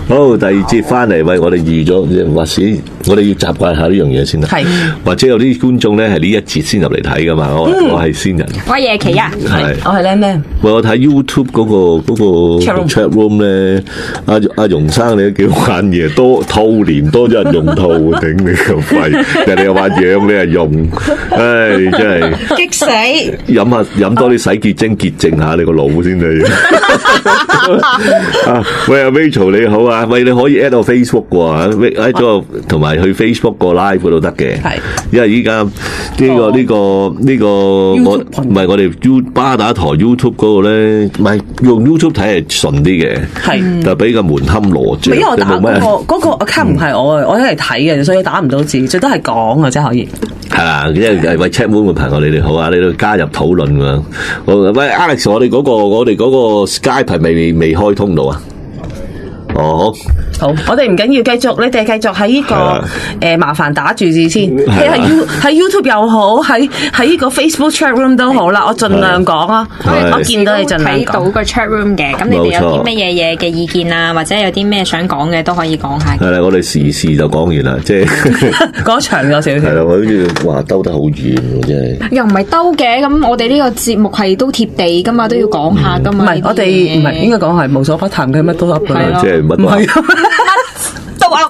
好，第二節翻嚟，喂，我哋預咗，或者我哋要習慣下呢樣嘢先啦。係，或者有啲觀眾咧係呢一節先入嚟睇噶嘛。我係先人， 我係夜期啊， 我係靚咩？ 喂，我睇 YouTube 嗰個 chat room 咧，阿容生你都幾好玩嘢，多兔年多咗人用兔，頂你個肺！人哋又話養你係用，唉，真係激死！ 飲多啲洗潔精潔淨下你個腦先得。喂，阿 Rachel 你好啊，喂，你可以 at 我 Facebook 喎，喺咗同埋去 Facebook 個 live 嗰度得嘅。係，因為依家呢個我唔係我哋巴打台 YouTube 嗰個咧，唔係用 YouTube 睇係順啲嘅，係，但係比較門檻羅著。 因為我打嗰個 account 唔係我一嚟睇嘅，所以打唔到字，最多係講嘅啫可以。 係啦，因為喂 chat room 嘅朋友你哋好啊，你都加入討論㗎。喂 Alex，我哋嗰個 Skype 係未開通到啊？哦， 好，我哋唔緊要，繼續，你哋繼續喺呢個麻煩打住字先。喺 YouTube 又好，喺呢個 Facebook chat room 都好啦，我盡量講啊。我見到你盡量講。睇到個 chat room 嘅，咁你哋有啲乜嘢嘅意見啊，或者有啲咩想講嘅都可以講下。 係啦，我哋時事就講完啦，即係講長咗少少。 係啦，我好似話兜得好遠喎，真係。 又唔係兜嘅，咁我哋呢個節目係都貼地噶嘛，都要講下噶嘛。 唔係，我哋唔係應該講係無所不談嘅，乜都噏嘅， 即係乜都噏。 都噏。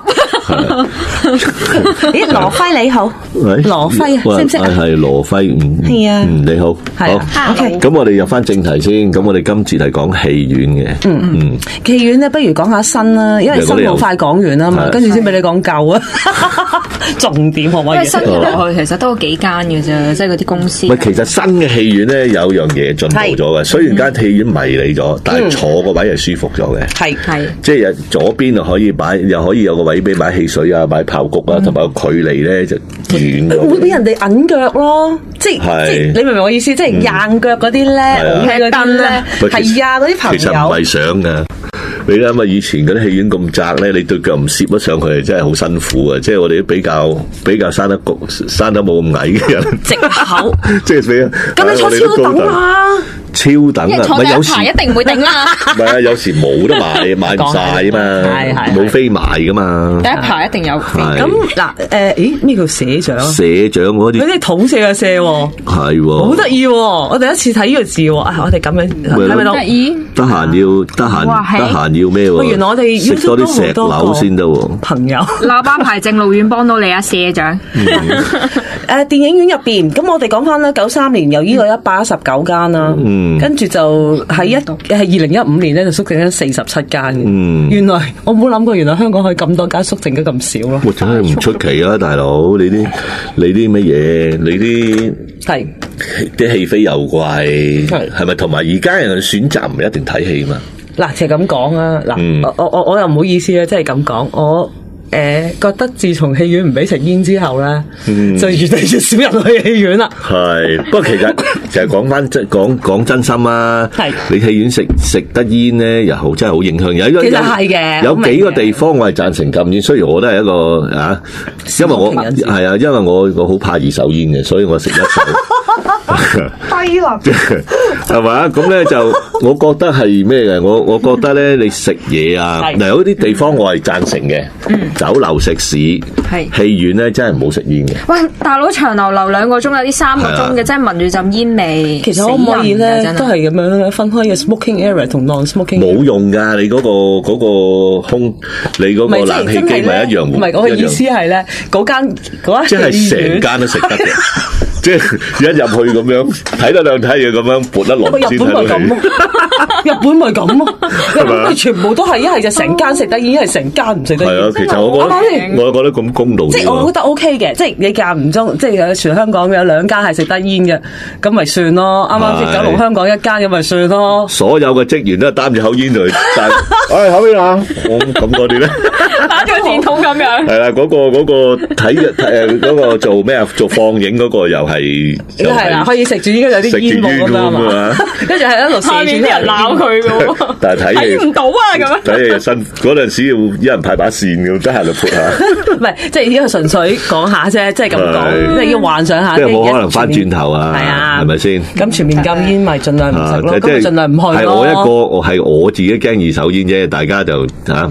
咦，羅輝你好，羅輝啊，識唔識啊？ 係羅輝， 係啊， 你好，好 ，OK。咁我哋入翻正題先，咁我哋今次係講戲院嘅， 戲院咧，不如講下新啦，因為新好快講完啦嘛，跟住先俾你講舊啊。重點可唔可以？ 新嘅落去其實都幾間嘅啫，即係嗰啲公司。 喂，其實新嘅戲院咧有樣嘢進步咗嘅，雖然間戲院迷你咗，但係坐個位係舒服咗嘅。係，即係左邊就可以擺，又可以有個位俾擺汽水啊，擺爆谷啊，同埋個距離咧就遠咗。會俾人哋揞腳咯，即係你明唔明我意思？即係硬腳嗰啲咧，嗰啲咧，係啊，嗰啲朋友。其實唔係想㗎。你諗下以前嗰啲戲院咁窄咧，你對腳唔攝得上去，真係好辛苦啊！即係我哋都比較生得冇咁矮嘅人， 藉口， 即係俾咁你坐超等啊！ 超等啊！ 唔係有時一定唔會頂啦。 唔係啊，有時冇得買唔晒啊嘛，冇飛賣噶嘛。 第一排一定有。 咁嗱，咦咩叫社長？ 社長嗰啲， 嗰啲土社嘅社喎， 係喎， 好得意喎！我第一次睇呢個字喎，我哋咁樣係咪得意？得閒要咩喎？ 原來我哋食多啲石榴先得喎。朋友， 喇叭牌正路遠幫到你啊，社長。 電影院入邊，咁我哋講翻啦，93年由呢個119間啦。跟住就喺2015年咧就縮剩咗47間嘅。原來我冇諗過，原來香港可以咁多間縮剩得咁少咯。 真係唔出奇啊，大佬！你啲乜嘢？你啲係啲戲飛又貴，係咪？同埋而家人嘅選擇唔一定睇戲嘛。嗱， 就咁講啊！嗱，我又唔好意思啊，即係咁講我。覺得自從戲院唔俾食煙之後咧，就越嚟越少人去戲院啦。 係，不過其實講翻講真心啊，你戲院食得煙咧，又好真係好影響。 其實係嘅， 有幾個地方我係贊成禁煙，雖然我都係一個因為我好怕二手煙嘅，所以我食一手。 低能係嘛？咁咧就我覺得係咩嘅？我覺得咧，你食嘢啊，嗱有啲地方我係贊成嘅。酒樓食肆，戲院咧真係唔好食煙嘅。 喂，大佬長流流2個鐘，有啲3個鐘嘅，真係聞住陣煙味。 其實可唔可以咧，都係咁樣分開嘅 smoking area 同 non-smoking。 冇用㗎，你嗰個空，你嗰個冷氣機咪一樣。 唔係，我嘅意思係咧，嗰間即係成間都食得嘅。即係一入去咁樣睇得兩睇嘢咁樣撥得落先睇到戲。 日本咪咁咯，日本咪全部都係一係就成間食得煙，一係成間唔食得煙。 係啊，其實我覺得咁公道。 即係我覺得 OK 嘅，即係你間唔中，即係全香港有2間係食得煙嘅，咁咪算咯。啱啱九龍香港1間咁咪算咯。所有嘅職員都係擔住口煙嚟，但係口煙啊，咁嗰啲咧打咗電筒咁樣。 係啦，嗰個睇嗰個做咩啊？做放映嗰個又係係啦，可以食住應該有啲煙霧咁樣嘛。跟住係一路射住啲人鬧佢嘅， 但係睇唔到啊咁樣。 睇嘢新嗰陣時要一人派把扇咁，得閒就潑下。 唔係，即係呢個純粹講下啫，即係咁講，即係要幻想下。 即係冇可能翻轉頭啊？係啊，係咪先？ 咁全面禁煙咪盡量唔食咯，咁盡量唔去咯。 係我自己驚二手煙啫，大家就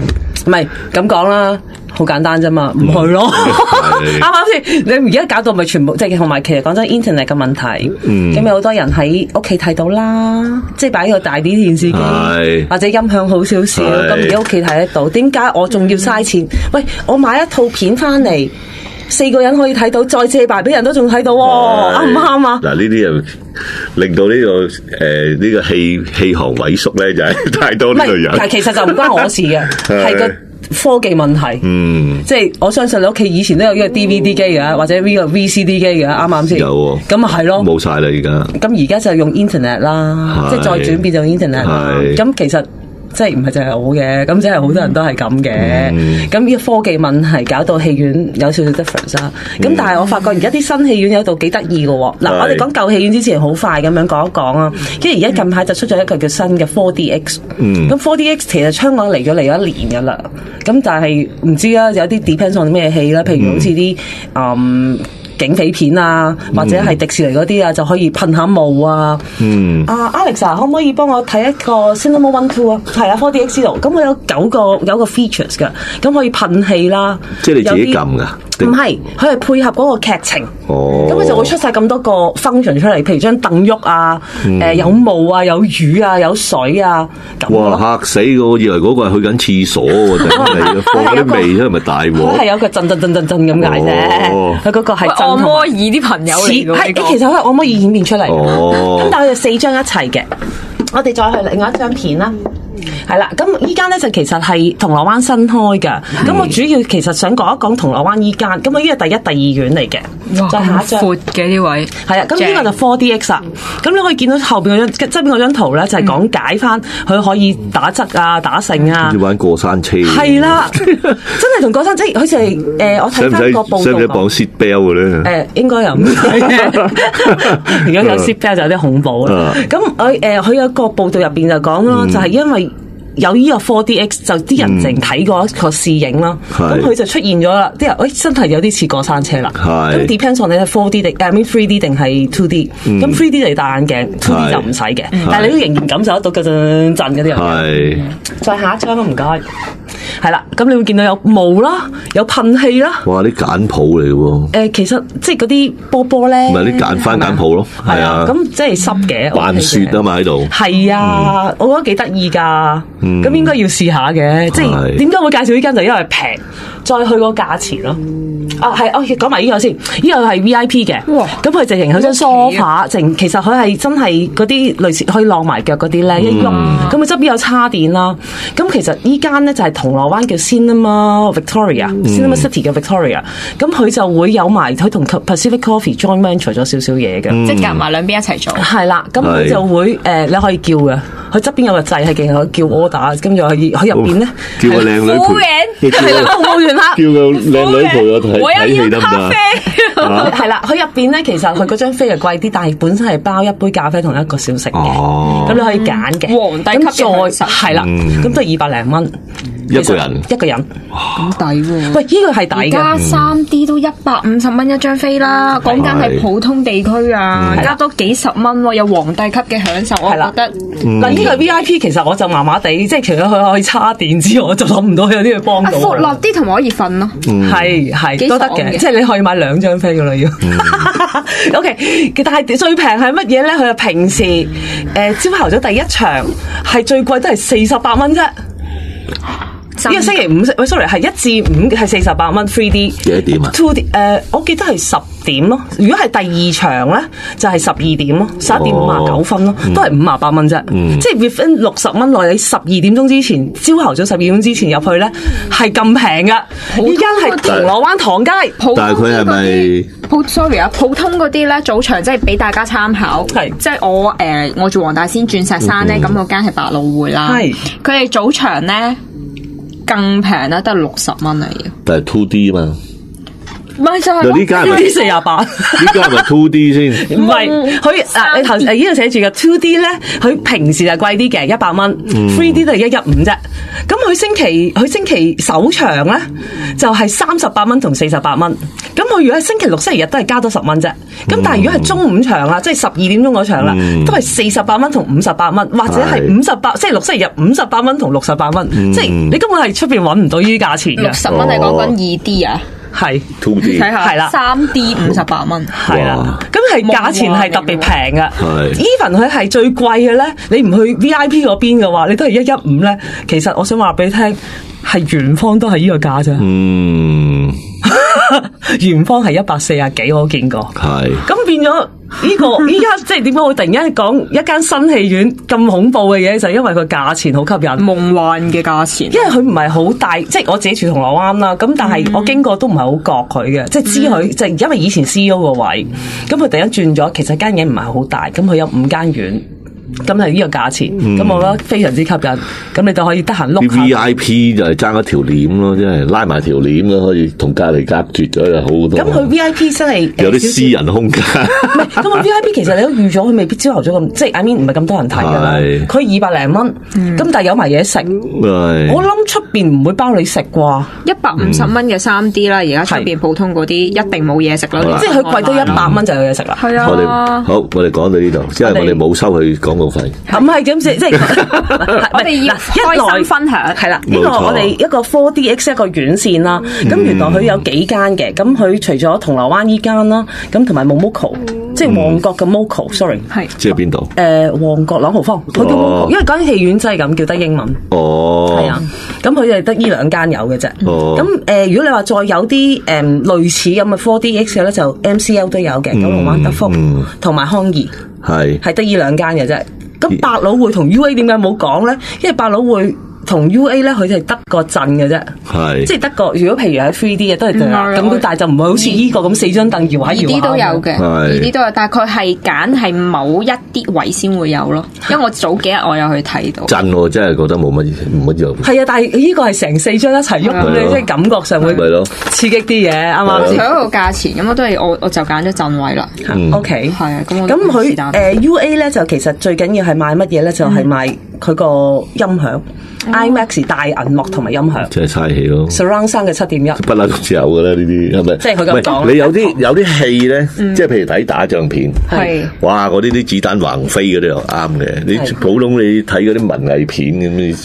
唔係咁講啦。好簡單啫嘛，唔去咯，啱啱先？你而家搞到咪全部即係同埋，其實講真 ，internet 嘅問題，咁有好多人喺屋企睇到啦，即係擺個大啲電視機，或者音響好少少，咁而家屋企睇得到。點解我仲要嘥錢？喂，我買一套片翻嚟，4個人可以睇到，再借埋俾人都仲睇到，啱唔啱啊？ 嗱，呢啲又令到呢個呢個戲行萎縮咧，就係太多呢類人。 但其實就唔關我事嘅，係個科技問題，即係我相信你屋企以前都有呢個 DVD 機嘅，或者呢個 VCD 機嘅，啱唔啱先？有，咁咪係咯， 冇晒啦而家。咁而家就用 internet 啦，即係再轉變就用 internet 啦。咁其實即係唔係淨係我嘅，咁即係好多人都係咁嘅。咁呢個科技問題搞到戲院有少少 difference 啦。咁但係我發覺而家啲新戲院有度幾得意嘅喎。嗱，我哋講舊戲院之前好快咁樣講一講啊。跟住而家近排就出咗一個叫新嘅 4DX。咁 4DX 其實香港嚟咗一年㗎啦。咁但係唔知啊，有啲 depends on 咩戲啦，譬如好似啲警匪片啊，或者係迪士尼嗰啲啊，就可以噴下霧啊。Alexa 可唔可以幫我睇一個 Cinema 1-2啊？係啊 ，4DX 度。咁我有9個 features 㗎，咁可以噴氣啦。 即係你自己撳㗎？ 唔係，佢係配合嗰個劇情。咁佢就會出晒咁多個 function 出嚟，譬如張凳喐啊，有霧啊，有雨啊，有水啊。 哇！嚇死我！我以為嗰個係去緊廁所喎，定係放嗰啲味咧，係咪大鑊？ 佢係有個震咁解啫。佢嗰個係按摩椅啲朋友嚟嘅。 其實佢係按摩椅演變出嚟。咁但係佢哋4張一齊嘅。我哋再去另外一張片啦。係啦，咁依間咧就其實係銅鑼灣新開嘅。咁我主要其實想講一講銅鑼灣依間。咁啊，呢個第1、第2院嚟嘅。再下一張。 闊嘅呢位。 係啊，咁呢個就 4DX 啊。咁你可以見到後邊側邊嗰張圖咧，就係講解翻佢可以打側啊、打繩啊。 要玩過山車。 係啦，真係同過山車，好似係我睇翻個報道。使唔使綁 seat belt 嘅咧？應該又唔使嘅。如果有 seat belt 就有啲恐怖啦。咁佢有個報道入邊就講咯，就係因為有呢個 4DX 就啲人淨睇過一個試影啦，咁佢就出現咗啦。啲人真係有啲似過山車啦。咁 depends on 你係 4D 定 3D 定係 2D。咁 3D 就戴眼鏡，2D 就唔使嘅。但係你都仍然感受得到嗰陣嗰啲人。係。再下一張唔該。係啦，咁你會見到有霧啦，有噴氣啦。哇！啲簡譜嚟嘅喎。其實即係嗰啲波咧。唔係啲簡譜咯。係啊。咁即係濕嘅。 扮雪啊嘛喺度。係啊，我覺得幾得意㗎。咁應該要試下嘅，即係點解會介紹呢間就因為平，再去個價錢咯。係，講埋呢個先，呢個係 VIP 嘅。咁佢直情有張梳化，其實佢係真係嗰啲類似可以晾埋腳嗰啲咧，一喐。咁佢側邊有叉電啦。咁其實呢間咧就係銅鑼灣叫 Cinema Victoria，Cinema City 嘅 Victoria。咁佢就會有埋佢同 Pacific Coffee joint venture 咗少少嘢嘅， 即係夾埋兩邊一齊做。 係啦，咁佢就會你可以叫嘅，佢側邊有個掣係勁可以叫 order，跟住佢入邊咧叫個靚女陪， 係啦，服務員啦， 叫個靚女陪我睇戲得唔得？ 係啦，佢入邊咧其實佢嗰張飛係貴啲，但係本身係包一杯咖啡同一個小食嘅，咁你可以揀嘅。 皇帝級嘅係啦，咁都係200零蚊一個人， 咁抵喎！ 喂，呢個係抵嘅， 加3D 都150蚊一張飛啦，講緊係普通地區啊，加多幾十蚊喎，有皇帝級嘅享受，我覺得。 嗱，呢個 VIP 其實我就麻麻地，即係除咗佢可以叉電之外，我就諗唔到有啲嘢幫到。 闊落啲同埋可以瞓咯， 係都得嘅，即係你可以買2張飛噶啦要。OK， 但係最平係乜嘢咧？佢平時朝頭早第一場係最貴都係48蚊啫。呢個星期五，sorry 係1至5係48蚊 3D。 幾多點啊 ？2D 我記得係10點咯。如果係第2場咧，就係12點咯，11點59分咯，都係58蚊啫。即係 within 60蚊內，你12點鐘之前，朝頭早12點鐘之前入去咧，係咁平噶。依間係銅鑼灣唐街， 但係佢係咪 ？sorry 啊，普通嗰啲咧早場即係俾大家參考。係，即係我住黃大仙鑽石山咧，咁嗰間係百老匯啦。係，佢哋早場咧。更平啦，得60蚊嚟嘅。 但係 2D 嘛， 咪就係呢間 2D 48， 呢間係咪 2D 先？ 唔係佢嗱，你頭呢度寫住嘅 2D 咧，佢平時就貴啲嘅100蚊，3D 都係115啫。咁佢星期首場咧就係38蚊同48蚊。咁佢如果係星期六、星期日都係加多10蚊啫。咁但係如果係中午場啊，即係12點鐘嗰場啦，都係48蚊同58蚊，或者係58星期六、星期日58蚊同68蚊。即係你根本係出邊揾唔到呢啲價錢嘅。 60蚊係講緊2D 啊？ 係 2D 係啦 ，3D 58蚊， 係啦，咁係價錢係特別平噶。 係 even 佢係最貴嘅咧，你唔去 VIP 嗰邊嘅話，你都係115咧。其實我想話俾你聽，係元芳都係呢個價咋。元芳係140幾，我都見過。係咁變咗呢個依家即係點解會突然間講一間新戲院咁恐怖嘅嘢，就係因為佢價錢好吸引， 夢幻嘅價錢。 因為佢唔係好大，即係我自己住銅鑼灣啦。咁但係我經過都唔係好覺佢嘅，即係知佢即係因為以前 CEO 個位，咁佢突然間轉咗，其實間嘢唔係好大，咁佢有5間院。咁係呢個價錢，咁我覺得非常之吸引。咁你就可以得閒碌下。 VIP 就係爭一條鏈咯，即係拉埋條鏈咯，可以同隔離隔絕咗就好多。 咁佢 VIP 真係有啲私人空間。 唔係，咁佢 VIP 其實你都預咗，佢未必朝頭早咁，即係 I mean 唔係咁多人睇㗎啦。佢200零蚊，咁但係有埋嘢食。我諗出邊唔會包你食啩。 150蚊嘅3D啦，而家出邊普通嗰啲一定冇嘢食啦。 即係佢貴多100蚊就有嘢食啦。 係啊。 我哋講到呢度，因為我哋冇收佢廣告費。 唔係咁即係我哋要開心分享係啦。呢個我哋一個 4DX 一個院線啦。咁原來佢有幾間嘅。咁佢除咗銅鑼灣呢間啦，咁同埋 Momoco，即係旺角嘅 Moco，sorry 係。即係邊度？旺角朗豪坊。佢叫 Moco，因為嗰間戲院真係咁叫得英文。哦。係啊。咁佢就得呢2間有嘅啫。哦。咁如果你話再有啲類似咁嘅 4DX 嘅咧，就 MCL 都有嘅，九龍灣德福同埋康怡係得呢2間嘅啫。咁百老匯同 UA 點解冇講咧？因為百老匯同 UA 咧，佢就係得個陣嘅啫，係即係得個。如果譬如喺 3D 嘅都係對啦，咁但係就唔係好似呢個咁4張凳搖下搖下。呢啲都有嘅，呢啲都有，但係佢係揀係某一啲位先會有咯。因為我早幾日我有去睇到。真我真係覺得冇乜用。係啊，但係呢個係成4張一齊喐咁咧，即係感覺上會刺激啲嘢，啱唔啱先？佢嗰個價錢咁都係我就揀咗陣位啦。OK，係啊，咁佢UA 咧就其實最緊要係賣乜嘢咧？就係賣佢個音響。IMAX 大銀幕同埋音響，即係嘥氣咯。Surround 3嘅7.1，不嬲都有㗎啦，呢啲係咪？即係佢咁講。你有啲戲咧，即係譬如睇打仗片，係哇嗰啲子彈橫飛嗰啲又啱嘅。你普通你睇嗰啲文藝片咁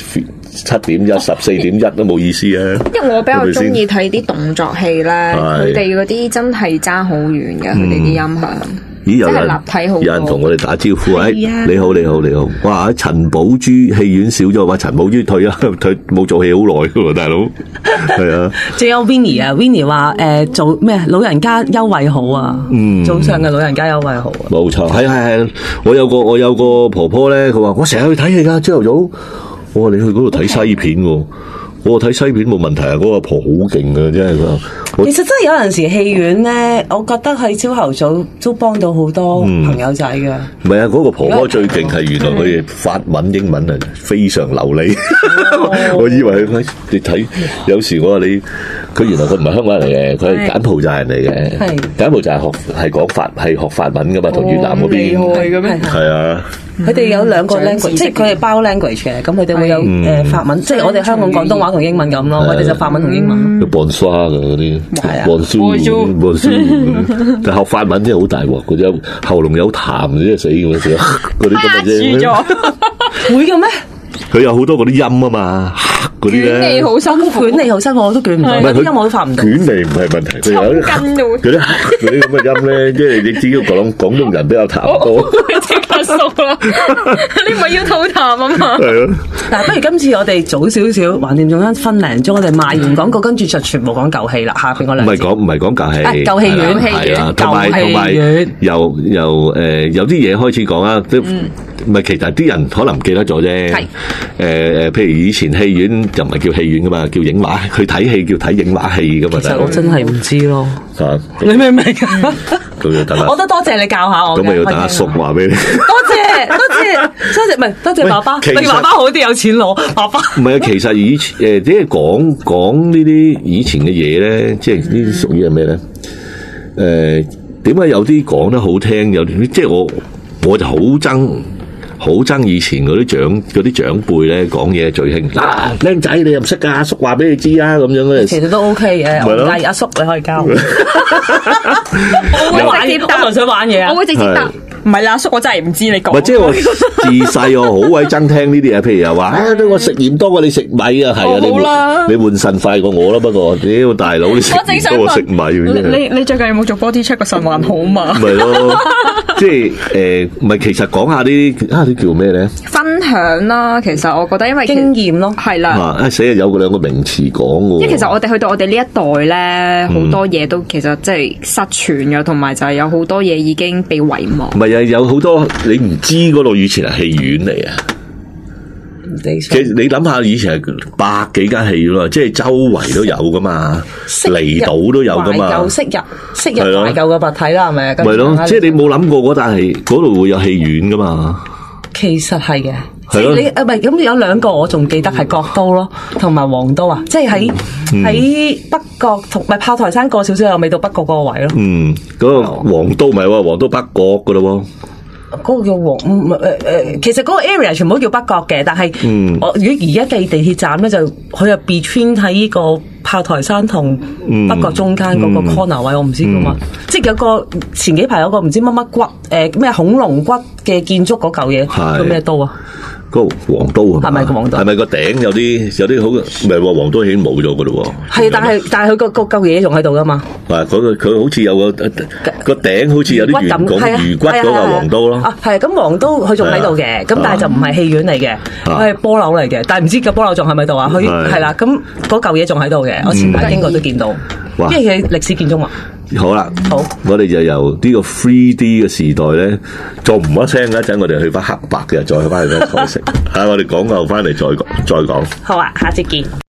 7.1、14.1都冇意思啊。因為我比較中意睇啲動作戲咧，佢哋嗰啲真係爭好遠嘅，佢哋啲音響。咦，有人同我哋打招呼，你好，哇！陳寶珠戲院少咗，話陳寶珠退冇做戲好耐噶喎，大佬。係啊，仲有 Winnie 啊 ，Winnie 話做咩老人家優惠好啊，早上嘅老人家優惠好啊，冇錯，係，我有個婆婆咧，佢話我成日去睇戲噶，朝頭早，我話你去嗰度睇西片喎。我睇西片冇問題啊！嗰個阿婆好勁啊，真係其實真係有陣時戲院咧，我覺得喺朝頭早都幫到好多朋友仔㗎。唔係啊，嗰個婆婆最勁係原來佢哋法文、英文係非常流利。我以為你睇有時我話你，佢原來佢唔係香港人嚟嘅，佢係柬埔寨人嚟嘅。係柬埔寨係學法文㗎嘛，同越南嗰邊。厲害嘅咩？係啊。佢哋有2個 language，即係佢係包 language 嘅，咁佢哋會有法文，即係我哋香港廣東話同英文咁咯，我哋就法文同英文。有 Bonsoir 嘅嗰啲，係啊 Bonjour，但學法文真係好大鑊，佢有喉嚨有痰真係死咁樣，嗰啲咁嘅啫。會嘅咩？佢有好多嗰啲音啊嘛，嗰啲咧。捲脷好辛苦，我都捲唔到。唔係佢音我都發唔到。捲脷唔係問題，佢有啲嗰啲咁嘅音咧，即係你知道廣東人比較痰多。熟啦，你唔係要吐痰啊嘛？係咯。嗱，不如今次我哋早少少，橫掂仲分零鐘，我哋賣完廣告，跟住就全部講舊戲啦。下邊嗰兩唔係講舊戲，舊戲院係啦，同埋由有啲嘢開始講啊。唔係，其實啲人可能唔記得咗啫。係譬如以前戲院就唔係叫戲院噶嘛，叫影畫，去睇戲叫睇影畫戲噶嘛。 其實我真係唔知咯， 你明唔明啊？ 咁要等下， 我都多謝你教下我。 咁咪要等阿叔話俾你。 多謝，唔係多謝爸爸。你爸爸好啲有錢攞，爸爸。唔係啊，其實以前即係講呢啲以前嘅嘢咧，即係呢啲屬於係咩咧？點解有啲講得好聽，有啲即係我就好憎以前嗰啲長輩咧講嘢最興嗱，僆仔你又唔識噶，阿叔話俾你知啊，咁樣咧。 其實都 OK 嘅，我介意阿叔你可以教。我會直接答，我想玩嘢啊！ 我會直接答。唔係啦，阿叔，我真係唔知你講。 唔係，即係我自細我好鬼憎聽呢啲嘢，譬如又話我食鹽多過你食米啊，係啊，你換腎快過我啦，不過屌大佬你食鹽多過食米。 你最近有冇做 body check 個腎還好嘛？ 唔係咯，即係唔係其實講下啲叫咩咧？ 分享啦，其實我覺得因為經驗咯， 係啦。 死啊！有兩個名詞講喎。 因為其實我哋去到我哋呢一代咧，好多嘢都其實即係失傳嘅，同埋就係有好多嘢已經被遺忘。 有好多你唔知嗰度以前係戲院嚟啊！其實你諗下，以前係百幾間戲院咯，即係周圍都有噶嘛，離島都有噶嘛。 有昔日懷舊嘅物體啦，係咪啊？ 咪咯，即係你冇諗過嗰笪係嗰度會有戲院噶嘛？ 其實係嘅，即係你唔係咁有兩個我仲記得係國都咯，同埋黃都啊，即係喺北角同埋炮台山過少少又未到北角嗰個位咯。 嗰個黃都唔係喎，黃都北角噶咯喎。 嗰個叫其實嗰個 area 全部都叫北角嘅，但係我如果而家計地鐵站咧，就佢又 between 喺呢個炮台山同北角中間嗰個 corner 位，我唔知噶嘛，即係有個前幾排有個唔知乜乜骨咩恐龍骨嘅建築嗰嚿嘢，叫咩都啊？ 嗰個黃都啊？係咪個黃都？係咪個頂有啲好？唔係喎，黃都已經冇咗噶咯喎。係， 但係佢個嚿嘢仲喺度噶嘛？ 係佢好似有個頂，好似有啲圓拱魚骨嗰個黃都咯。 啊，係咁黃都佢仲喺度嘅，咁但係就唔係戲院嚟嘅，佢係波樓嚟嘅，但係唔知個波樓仲喺咪度啊？佢係啦，咁嗰嚿嘢仲喺度嘅，我前排經過都見到，因為佢歷史建築物。 好啦，好，我哋就由呢個 3D 嘅時代咧，再唔一聲一陣，我哋去翻黑白嘅，再去翻去嗰個彩色。我哋講後翻嚟再講。 好啊，下次見。